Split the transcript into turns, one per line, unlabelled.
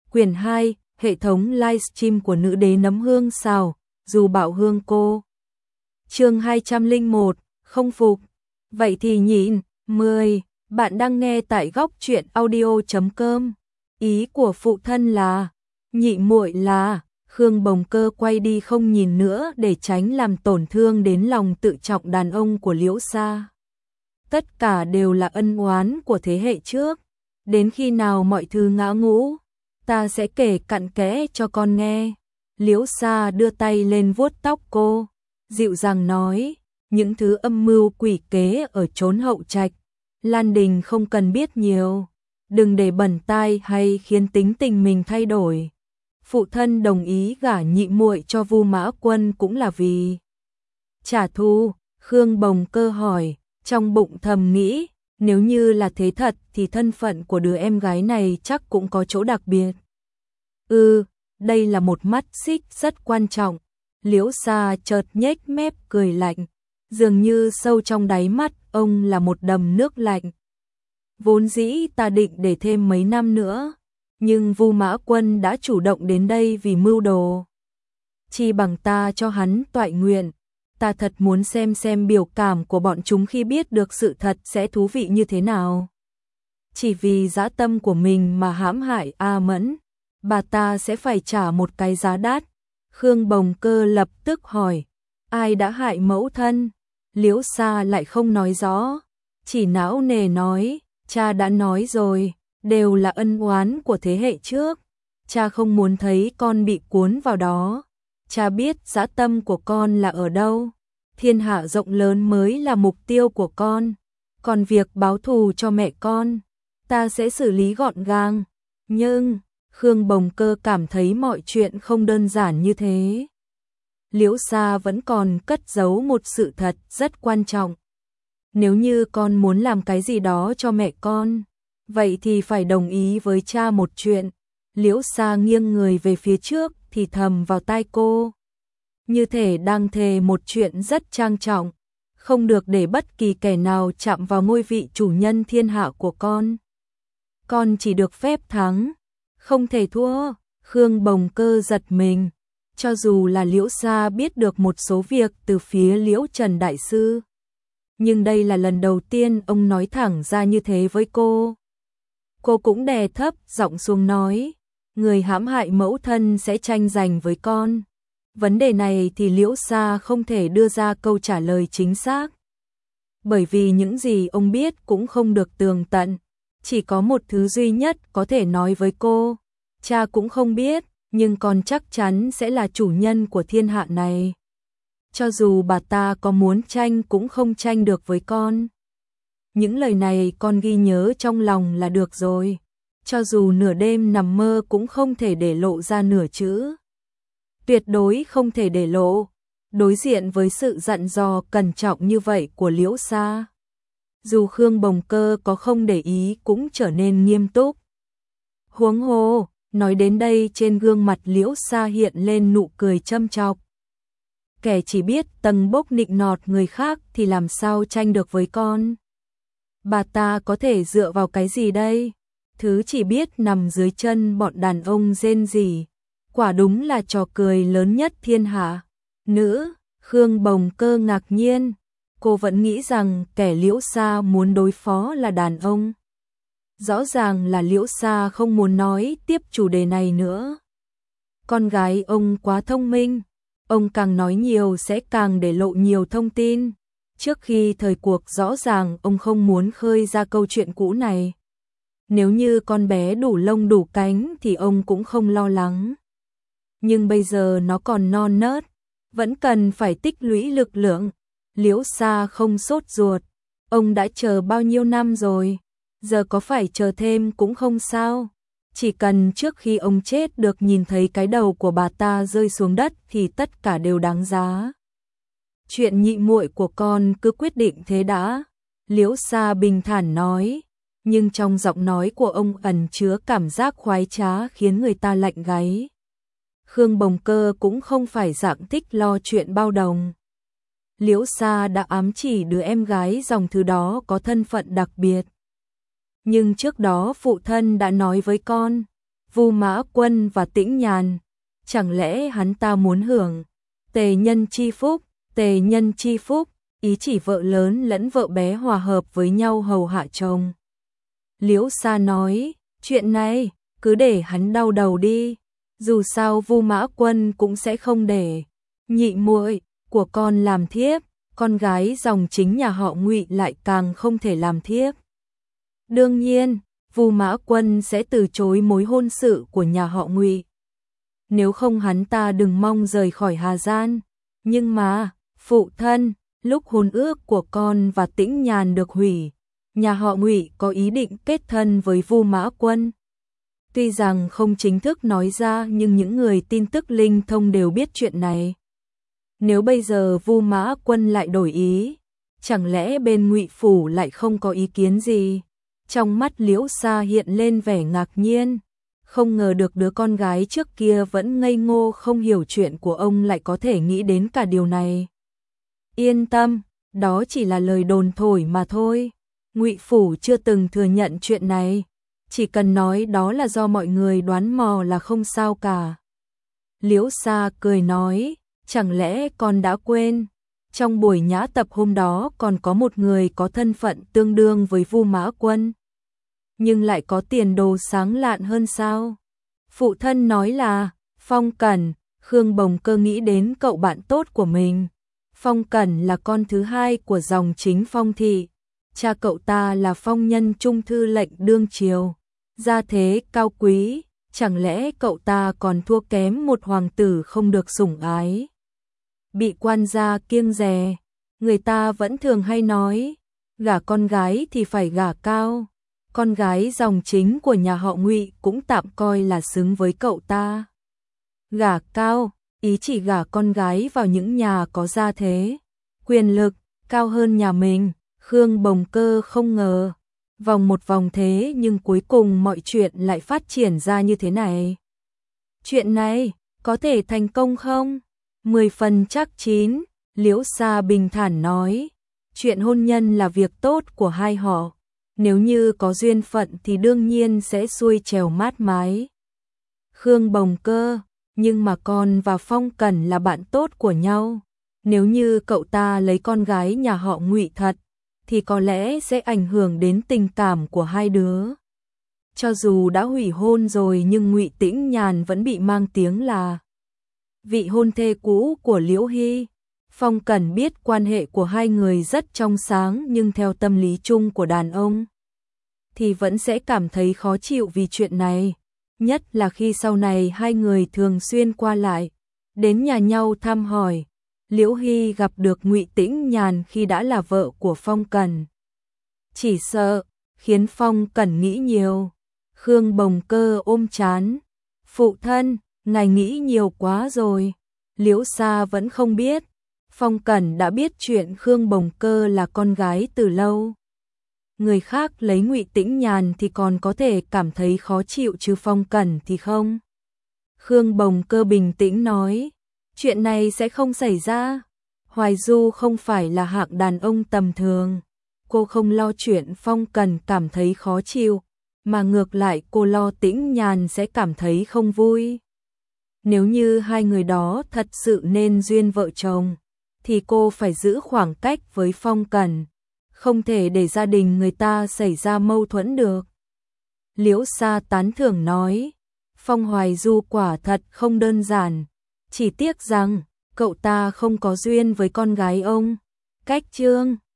Quyển 2, hệ thống livestream của nữ đế nấm hương xào, dù bảo hương cô. Chương 201, không phục. Vậy thì nhịn. 10. Bạn đang nghe tại góc truyện audio.com. Ý của phụ thân là, nhị muội là, Khương Bồng Cơ quay đi không nhìn nữa để tránh làm tổn thương đến lòng tự trọng đàn ông của Liễu Sa. Tất cả đều là ân oán của thế hệ trước. Đến khi nào mọi thứ ngã ngũ, ta sẽ kể cặn kẽ cho con nghe. Liễu Sa đưa tay lên vuốt tóc cô, dịu dàng nói, những thứ âm mưu quỷ kế ở chốn hậu trạch, Lan Đình không cần biết nhiều, đừng để bẩn tai hay khiến tính tình mình thay đổi. Phụ thân đồng ý gả nhị muội cho Vu Mã Quân cũng là vì trả thù. Khương Bồng Cơ hỏi, trong bụng thầm nghĩ, nếu như là thế thật thì thân phận của đứa em gái này chắc cũng có chỗ đặc biệt. Đây là một mắt xích rất quan trọng. Liễu Sa chợt nhếch mép cười lạnh, dường như sâu trong đáy mắt ông là một đầm nước lạnh. Vốn dĩ ta định để thêm mấy năm nữa, nhưng Vu Mã Quân đã chủ động đến đây vì mưu đồ. Chi bằng ta cho hắn toại nguyện, ta thật muốn xem biểu cảm của bọn chúng khi biết được sự thật sẽ thú vị như thế nào. Chỉ vì dã tâm của mình mà hãm hại A Mẫn, bà ta sẽ phải trả một cái giá đắt. Khương Bồng Cơ lập tức hỏi, ai đã hại mẫu thân? Liễu Sa lại không nói rõ, chỉ não nề nói, cha đã nói rồi, đều là ân oán của thế hệ trước. Cha không muốn thấy con bị cuốn vào đó. Cha biết dã tâm của con là ở đâu. Thiên hạ rộng lớn mới là mục tiêu của con. Còn việc báo thù cho mẹ con, ta sẽ xử lý gọn gàng. Nhưng Khương Bồng Cơ cảm thấy mọi chuyện không đơn giản như thế. Liễu Sa vẫn còn cất giấu một sự thật rất quan trọng. Nếu như con muốn làm cái gì đó cho mẹ con, vậy thì phải đồng ý với cha một chuyện. Liễu Sa nghiêng người về phía trước thì thầm vào tai cô, như thể đang thề một chuyện rất trang trọng, không được để bất kỳ kẻ nào chạm vào ngôi vị chủ nhân thiên hạ của con. Con chỉ được phép thắng, không thể thua. Khương Bồng Cơ giật mình, cho dù là Liễu Sa biết được một số việc từ phía Liễu Trần Đại Sư, nhưng đây là lần đầu tiên ông nói thẳng ra như thế với cô. Cô cũng đè thấp giọng xuống nói, người hãm hại mẫu thân sẽ tranh giành với con. Vấn đề này thì Liễu Sa không thể đưa ra câu trả lời chính xác. Bởi vì những gì ông biết cũng không được tường tận. Chỉ có một thứ duy nhất có thể nói với cô, cha cũng không biết, nhưng con chắc chắn sẽ là chủ nhân của thiên hạ này. Cho dù bà ta có muốn tranh cũng không tranh được với con. Những lời này con ghi nhớ trong lòng là được rồi. Cho dù nửa đêm nằm mơ cũng không thể để lộ ra nửa chữ. Tuyệt đối không thể để lộ. Đối diện với sự dặn dò cẩn trọng như vậy của Liễu Sa, dù Khương Bồng Cơ có không để ý cũng trở nên nghiêm túc. Huống hồ, nói đến đây trên gương mặt Liễu Sa hiện lên nụ cười châm chọc. Kẻ chỉ biết tầng bốc nịnh nọt người khác thì làm sao tranh được với con. Bà ta có thể dựa vào cái gì đây? Thứ chỉ biết nằm dưới chân bọn đàn ông rên rỉ. Quả đúng là trò cười lớn nhất thiên hạ. Nữ, Khương Bồng Cơ ngạc nhiên. Cô vẫn nghĩ rằng kẻ Liễu Sa muốn đối phó là đàn ông. Rõ ràng là Liễu Sa không muốn nói tiếp chủ đề này nữa. Con gái ông quá thông minh. Ông càng nói nhiều sẽ càng để lộ nhiều thông tin. Trước khi thời cuộc rõ ràng ông không muốn khơi ra câu chuyện cũ này. Nếu như con bé đủ lông đủ cánh thì ông cũng không lo lắng. Nhưng bây giờ nó còn non nớt, vẫn cần phải tích lũy lực lượng. Liễu Sa không sốt ruột, ông đã chờ bao nhiêu năm rồi, giờ có phải chờ thêm cũng không sao. Chỉ cần trước khi ông chết được nhìn thấy cái đầu của bà ta rơi xuống đất thì tất cả đều đáng giá. Chuyện nhị muội của con cứ quyết định thế đã. Liễu Sa bình thản nói, nhưng trong giọng nói của ông ẩn chứa cảm giác khoái trá khiến người ta lạnh gáy. Khương Bồng Cơ cũng không phải dạng thích lo chuyện bao đồng. Liễu Sa đã ám chỉ đứa em gái dòng thứ đó có thân phận đặc biệt. Nhưng trước đó phụ thân đã nói với con, Vu Mã Quân và Tĩnh Nhàn, chẳng lẽ hắn ta muốn hưởng tề nhân chi phúc, tề nhân chi phúc, ý chỉ vợ lớn lẫn vợ bé hòa hợp với nhau hầu hạ chồng. Liễu Sa nói, chuyện này, cứ để hắn đau đầu đi, dù sao Vu Mã Quân cũng sẽ không để nhị muội của con làm thiếp, con gái dòng chính nhà họ Ngụy lại càng không thể làm thiếp. Đương nhiên, Vu Mã Quân sẽ từ chối mối hôn sự của nhà họ Ngụy. Nếu không hắn ta đừng mong rời khỏi Hà Gian. Nhưng mà, phụ thân, lúc hôn ước của con và Tĩnh Nhàn được hủy, nhà họ Ngụy có ý định kết thân với Vu Mã Quân. Tuy rằng không chính thức nói ra nhưng những người tin tức linh thông đều biết chuyện này. Nếu bây giờ Vu Mã Quân lại đổi ý, chẳng lẽ bên Ngụy phủ lại không có ý kiến gì? Trong mắt Liễu Sa hiện lên vẻ ngạc nhiên, không ngờ được đứa con gái trước kia vẫn ngây ngô không hiểu chuyện của ông lại có thể nghĩ đến cả điều này. Yên tâm, đó chỉ là lời đồn thổi mà thôi. Ngụy phủ chưa từng thừa nhận chuyện này, chỉ cần nói đó là do mọi người đoán mò là không sao cả. Liễu Sa cười nói, chẳng lẽ con đã quên, trong buổi nhã tập hôm đó còn có một người có thân phận tương đương với Vu Mã Quân, nhưng lại có tiền đồ sáng lạn hơn sao? Phụ thân nói là Phong Cẩn. Khương Bồng Cơ nghĩ đến cậu bạn tốt của mình. Phong Cẩn là con thứ hai của dòng chính Phong thị, cha cậu ta là phong nhân trung thư lệnh đương triều, gia thế cao quý, chẳng lẽ cậu ta còn thua kém một hoàng tử không được sủng ái, bị quan gia kiêng dè? Người ta vẫn thường hay nói, gả con gái thì phải gả cao. Con gái dòng chính của nhà họ Ngụy cũng tạm coi là xứng với cậu ta. Gả cao, ý chỉ gả con gái vào những nhà có gia thế, quyền lực cao hơn nhà mình. Khương Bồng Cơ không ngờ, vòng một vòng thế nhưng cuối cùng mọi chuyện lại phát triển ra như thế này. Chuyện này có thể thành công không? 10 phần chắc chín, Liễu Sa bình thản nói. Chuyện hôn nhân là việc tốt của hai họ, nếu như có duyên phận thì đương nhiên sẽ xuôi trèo mát mái. Khương Bồng Cơ, nhưng mà con và Phong Cẩn là bạn tốt của nhau, nếu như cậu ta lấy con gái nhà họ Ngụy thật, thì có lẽ sẽ ảnh hưởng đến tình cảm của hai đứa. Cho dù đã hủy hôn rồi nhưng Ngụy Tĩnh Nhàn vẫn bị mang tiếng là vị hôn thê cũ của Liễu Hy. Phong Cẩn biết quan hệ của hai người rất trong sáng nhưng theo tâm lý chung của đàn ông thì vẫn sẽ cảm thấy khó chịu vì chuyện này, nhất là khi sau này hai người thường xuyên qua lại, đến nhà nhau thăm hỏi. Liễu Hy gặp được Ngụy Tĩnh Nhàn khi đã là vợ của Phong Cẩn, chỉ sợ khiến Phong Cẩn nghĩ nhiều. Khương Bồng Cơ ôm trán, phụ thân, ngài nghĩ nhiều quá rồi. Liễu Sa vẫn không biết, Phong Cẩn đã biết chuyện Khương Bồng Cơ là con gái từ lâu. Người khác lấy Ngụy Tĩnh Nhàn thì còn có thể cảm thấy khó chịu chứ Phong Cẩn thì không. Khương Bồng Cơ bình tĩnh nói, chuyện này sẽ không xảy ra. Hoài Du không phải là hạng đàn ông tầm thường. Cô không lo chuyện Phong Cẩn cảm thấy khó chịu, mà ngược lại cô lo Tĩnh Nhàn sẽ cảm thấy không vui. Nếu như hai người đó thật sự nên duyên vợ chồng, thì cô phải giữ khoảng cách với Phong Cẩn, không thể để gia đình người ta xảy ra mâu thuẫn được. Liễu Sa tán thưởng nói, Phong Hoài Du quả thật không đơn giản, chỉ tiếc rằng cậu ta không có duyên với con gái ông. Cách chương